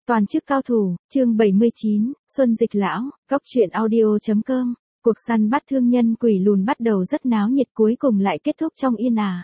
Toàn chức cao thủ, chương 79, Xuân Dịch Lão, Góc truyện audio.com. Cuộc săn bắt thương nhân quỷ lùn bắt đầu rất náo nhiệt, cuối cùng lại kết thúc trong yên ả.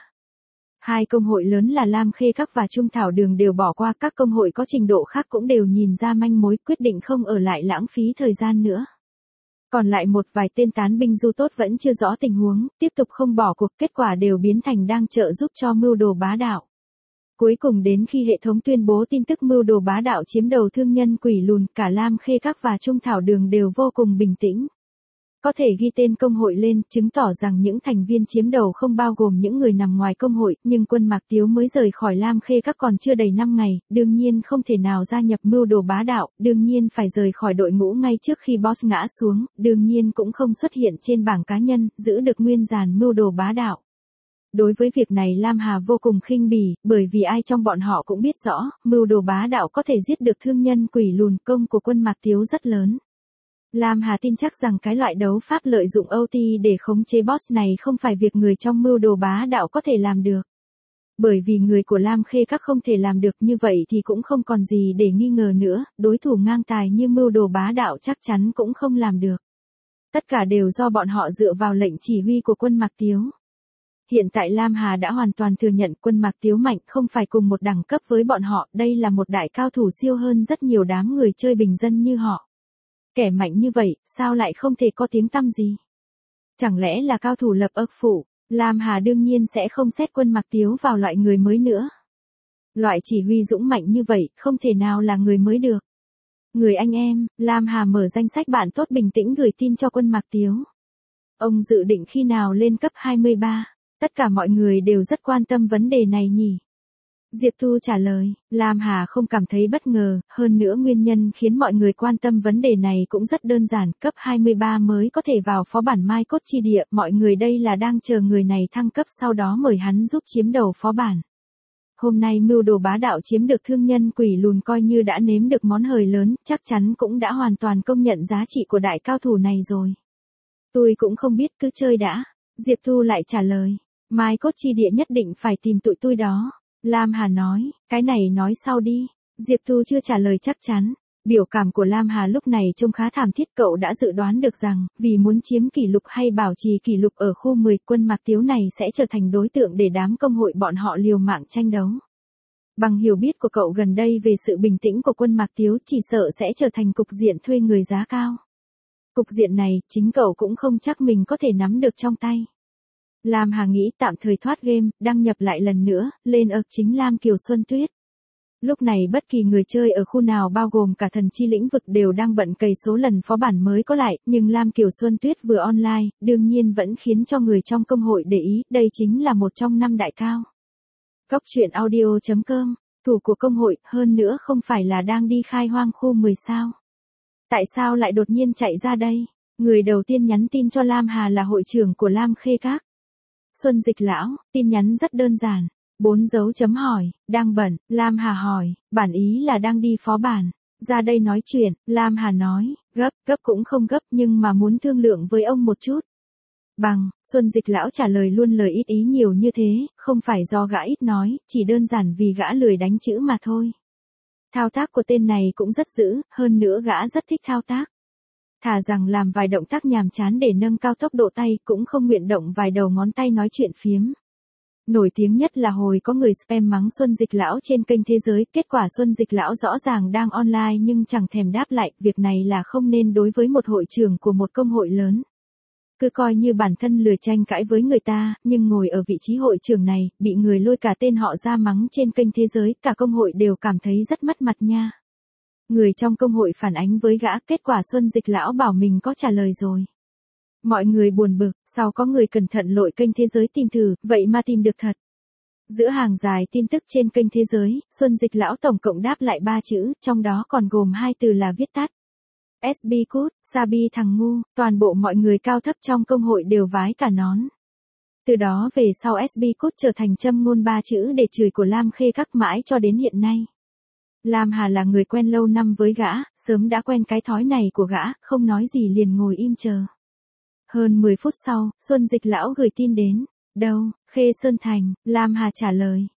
Hai công hội lớn là Lam Khê Các và Trung Thảo Đường đều bỏ qua, các công hội có trình độ khác cũng đều nhìn ra manh mối, quyết định không ở lại lãng phí thời gian nữa. Còn lại một vài tên tán binh du tốt vẫn chưa rõ tình huống, tiếp tục không bỏ cuộc, kết quả đều biến thành đang trợ giúp cho mưu đồ bá đạo. Cuối cùng đến khi hệ thống tuyên bố tin tức mưu đồ bá đạo chiếm đầu thương nhân quỷ lùn, cả Lam Khê Các và Trung Thảo Đường đều vô cùng bình tĩnh. Có thể ghi tên công hội lên, chứng tỏ rằng những thành viên chiếm đầu không bao gồm những người nằm ngoài công hội, nhưng Quân Mạc Tiếu mới rời khỏi Lam Khê Các còn chưa đầy 5 ngày, đương nhiên không thể nào gia nhập mưu đồ bá đạo, đương nhiên phải rời khỏi đội ngũ ngay trước khi boss ngã xuống, đương nhiên cũng không xuất hiện trên bảng cá nhân, giữ được nguyên dàn mưu đồ bá đạo. Đối với việc này Lam Hà vô cùng khinh bỉ, bởi vì ai trong bọn họ cũng biết rõ, mưu đồ bá đạo có thể giết được thương nhân quỷ lùn, công của Quân Mạc Tiếu rất lớn. Lam Hà tin chắc rằng cái loại đấu pháp lợi dụng OT để khống chế boss này không phải việc người trong mưu đồ bá đạo có thể làm được. Bởi vì người của Lam Khê Các không thể làm được như vậy thì cũng không còn gì để nghi ngờ nữa, đối thủ ngang tài như mưu đồ bá đạo chắc chắn cũng không làm được. Tất cả đều do bọn họ dựa vào lệnh chỉ huy của Quân Mạc Tiếu. Hiện tại Lam Hà đã hoàn toàn thừa nhận Quân Mạc Tiếu mạnh, không phải cùng một đẳng cấp với bọn họ, đây là một đại cao thủ siêu hơn rất nhiều đám người chơi bình dân như họ. Kẻ mạnh như vậy, sao lại không thể có tiếng tăm gì? Chẳng lẽ là cao thủ lập ức phủ? Lam Hà đương nhiên sẽ không xét Quân Mạc Tiếu vào loại người mới nữa. Loại chỉ huy dũng mạnh như vậy, không thể nào là người mới được. Người anh em, Lam Hà mở danh sách bạn tốt bình tĩnh gửi tin cho Quân Mạc Tiếu. Ông dự định khi nào lên cấp 23? Tất cả mọi người đều rất quan tâm vấn đề này nhỉ? Diệp Thu trả lời, Lam Hà không cảm thấy bất ngờ, hơn nữa nguyên nhân khiến mọi người quan tâm vấn đề này cũng rất đơn giản, cấp 23 mới có thể vào phó bản Mai Cốt Chi Địa, mọi người đây là đang chờ người này thăng cấp sau đó mời hắn giúp chiếm đầu phó bản. Hôm nay mưu đồ bá đạo chiếm được thương nhân quỷ lùn coi như đã nếm được món hời lớn, chắc chắn cũng đã hoàn toàn công nhận giá trị của đại cao thủ này rồi. Tôi cũng không biết, cứ chơi đã. Diệp Thu lại trả lời, Mai Cốt Chi Địa nhất định phải tìm tụi tôi đó. Lam Hà nói, cái này nói sau đi. Diệp Thu chưa trả lời chắc chắn. Biểu cảm của Lam Hà lúc này trông khá thảm thiết, cậu đã dự đoán được rằng, vì muốn chiếm kỷ lục hay bảo trì kỷ lục ở khu 10, Quân Mạc Tiếu này sẽ trở thành đối tượng để đám công hội bọn họ liều mạng tranh đấu. Bằng hiểu biết của cậu gần đây về sự bình tĩnh của Quân Mạc Tiếu, chỉ sợ sẽ trở thành cục diện thuê người giá cao. Cục diện này, chính cậu cũng không chắc mình có thể nắm được trong tay. Lam Hà nghĩ tạm thời thoát game, đăng nhập lại lần nữa, lên chính Lam Kiều Xuân Tuyết. Lúc này bất kỳ người chơi ở khu nào bao gồm cả thần chi lĩnh vực đều đang bận cày số lần phó bản mới có lại, nhưng Lam Kiều Xuân Tuyết vừa online, đương nhiên vẫn khiến cho người trong công hội để ý, đây chính là một trong 5 đại cao. Góc truyện audio.com, thủ của công hội, hơn nữa không phải là đang đi khai hoang khu 10 sao. Tại sao lại đột nhiên chạy ra đây? Người đầu tiên nhắn tin cho Lam Hà là hội trưởng của Lam Khê Các. Xuân Dịch Lão, tin nhắn rất đơn giản. 4 dấu chấm hỏi, đang bận, Lam Hà hỏi, bản ý là đang đi phó bản. Ra đây nói chuyện, Lam Hà nói, gấp cũng không gấp nhưng mà muốn thương lượng với ông một chút. Bằng, Xuân Dịch Lão trả lời luôn lời ít ý nhiều như thế, không phải do gã ít nói, chỉ đơn giản vì gã lười đánh chữ mà thôi. Thao tác của tên này cũng rất dữ, hơn nữa gã rất thích thao tác. Thà rằng làm vài động tác nhàm chán để nâng cao tốc độ tay, cũng không nguyện động vài đầu ngón tay nói chuyện phiếm. Nổi tiếng nhất là hồi có người spam mắng Xuân Dịch Lão trên kênh Thế Giới, kết quả Xuân Dịch Lão rõ ràng đang online nhưng chẳng thèm đáp lại, việc này là không nên đối với một hội trưởng của một công hội lớn. Cứ coi như bản thân lười tranh cãi với người ta, nhưng ngồi ở vị trí hội trưởng này, bị người lôi cả tên họ ra mắng trên kênh Thế Giới, cả công hội đều cảm thấy rất mất mặt nha. Người trong công hội phản ánh với gã, kết quả Xuân Dịch Lão bảo mình có trả lời rồi. Mọi người buồn bực, sau có người cẩn thận lội kênh Thế Giới tìm thử, vậy mà tìm được thật. Giữa hàng dài tin tức trên kênh Thế Giới, Xuân Dịch Lão tổng cộng đáp lại 3 chữ, trong đó còn gồm 2 từ là viết tắt. SB Cút, Sabi thằng ngu, toàn bộ mọi người cao thấp trong công hội đều vái cả nón. Từ đó về sau SB Cút trở thành châm ngôn 3 chữ để chửi của Lam Khê Các mãi cho đến hiện nay. Lam Hà là người quen lâu năm với gã, sớm đã quen cái thói này của gã, không nói gì liền ngồi im chờ. Hơn 10 phút sau, Xuân Dịch Lão gửi tin đến. Đâu, Khê Sơn Thành, Lam Hà trả lời,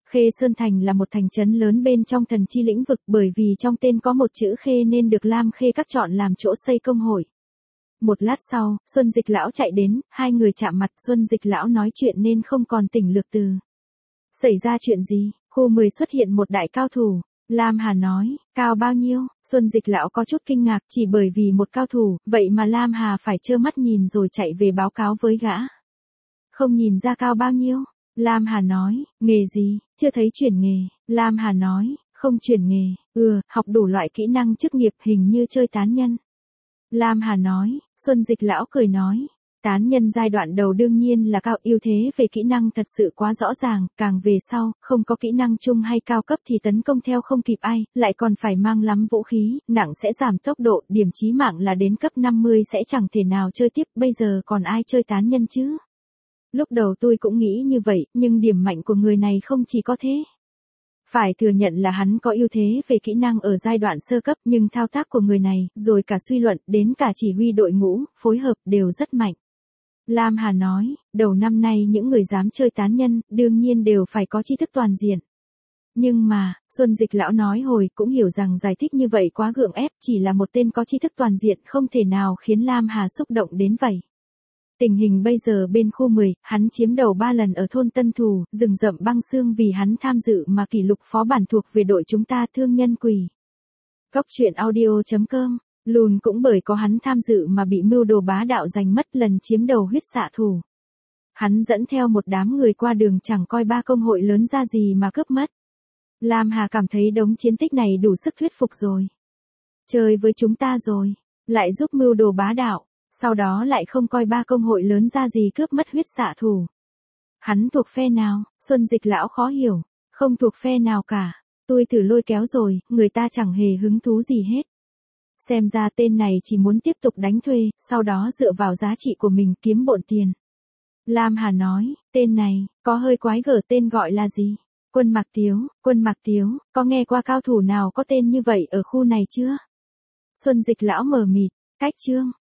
Khê Sơn Thành là một thành trấn lớn bên trong thần chi lĩnh vực, bởi vì trong tên có một chữ Khê nên được Lam Khê Các chọn làm chỗ xây công hội. Một lát sau, Xuân Dịch lão chạy đến, hai người chạm mặt. Xuân Dịch lão nói chuyện nên không còn tỉnh lược từ. Xảy ra chuyện gì? Khu 10 xuất hiện một đại cao thủ. Lam Hà nói, cao bao nhiêu? Xuân Dịch lão có chút kinh ngạc, chỉ bởi vì một cao thủ, vậy mà Lam Hà phải trơ mắt nhìn rồi chạy về báo cáo với gã. Không nhìn ra cao bao nhiêu? Lam Hà nói, nghề gì? Chưa thấy chuyển nghề. Lam Hà nói, không chuyển nghề. Học đủ loại kỹ năng chức nghiệp, hình như chơi tán nhân. Lam Hà nói. Xuân Dịch lão cười nói, tán nhân giai đoạn đầu đương nhiên là cao, ưu thế về kỹ năng thật sự quá rõ ràng, càng về sau, không có kỹ năng chung hay cao cấp thì tấn công theo không kịp ai, lại còn phải mang lắm vũ khí, nặng sẽ giảm tốc độ, điểm chí mạng là đến cấp 50 sẽ chẳng thể nào chơi tiếp, bây giờ còn ai chơi tán nhân chứ? Lúc đầu tôi cũng nghĩ như vậy, nhưng điểm mạnh của người này không chỉ có thế. Phải thừa nhận là hắn có ưu thế về kỹ năng ở giai đoạn sơ cấp, nhưng thao tác của người này, rồi cả suy luận, đến cả chỉ huy đội ngũ, phối hợp, đều rất mạnh. Lam Hà nói, đầu năm nay những người dám chơi tán nhân, đương nhiên đều phải có tri thức toàn diện. Nhưng mà, Xuân Dịch lão nói hồi cũng hiểu rằng giải thích như vậy quá gượng ép, chỉ là một tên có tri thức toàn diện không thể nào khiến Lam Hà xúc động đến vậy. Tình hình bây giờ bên khu 10, hắn chiếm đầu 3 lần ở thôn Tân Thù, rừng rậm băng xương vì hắn tham dự mà kỷ lục phó bản thuộc về đội chúng ta thương nhân quỷ. Góc truyện audio.com, lùn cũng bởi có hắn tham dự mà bị mưu đồ bá đạo giành mất lần chiếm đầu huyết xạ thủ. Hắn dẫn theo một đám người qua đường chẳng coi 3 công hội lớn ra gì mà cướp mất. Lam Hà cảm thấy đống chiến tích này đủ sức thuyết phục rồi. Chơi với chúng ta rồi, lại giúp mưu đồ bá đạo. Sau đó lại không coi 3 công hội lớn ra gì cướp mất huyết xạ thủ. Hắn thuộc phe nào? Xuân Dịch lão khó hiểu. Không thuộc phe nào cả. Tôi thử lôi kéo rồi, người ta chẳng hề hứng thú gì hết. Xem ra tên này chỉ muốn tiếp tục đánh thuê, sau đó dựa vào giá trị của mình kiếm bộn tiền. Lam Hà nói, tên này, có hơi quái gở, tên gọi là gì? Quân Mạc Tiếu, có nghe qua cao thủ nào có tên như vậy ở khu này chưa? Xuân Dịch lão mờ mịt, cách chương.